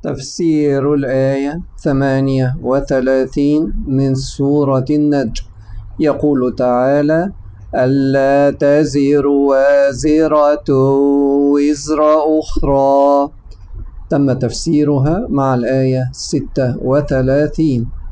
تفسير الآية 38 من سورة النجم. يقول تعالى: ألا تزر وازرة وزر أخرى. تم تفسيرها مع الآية 36.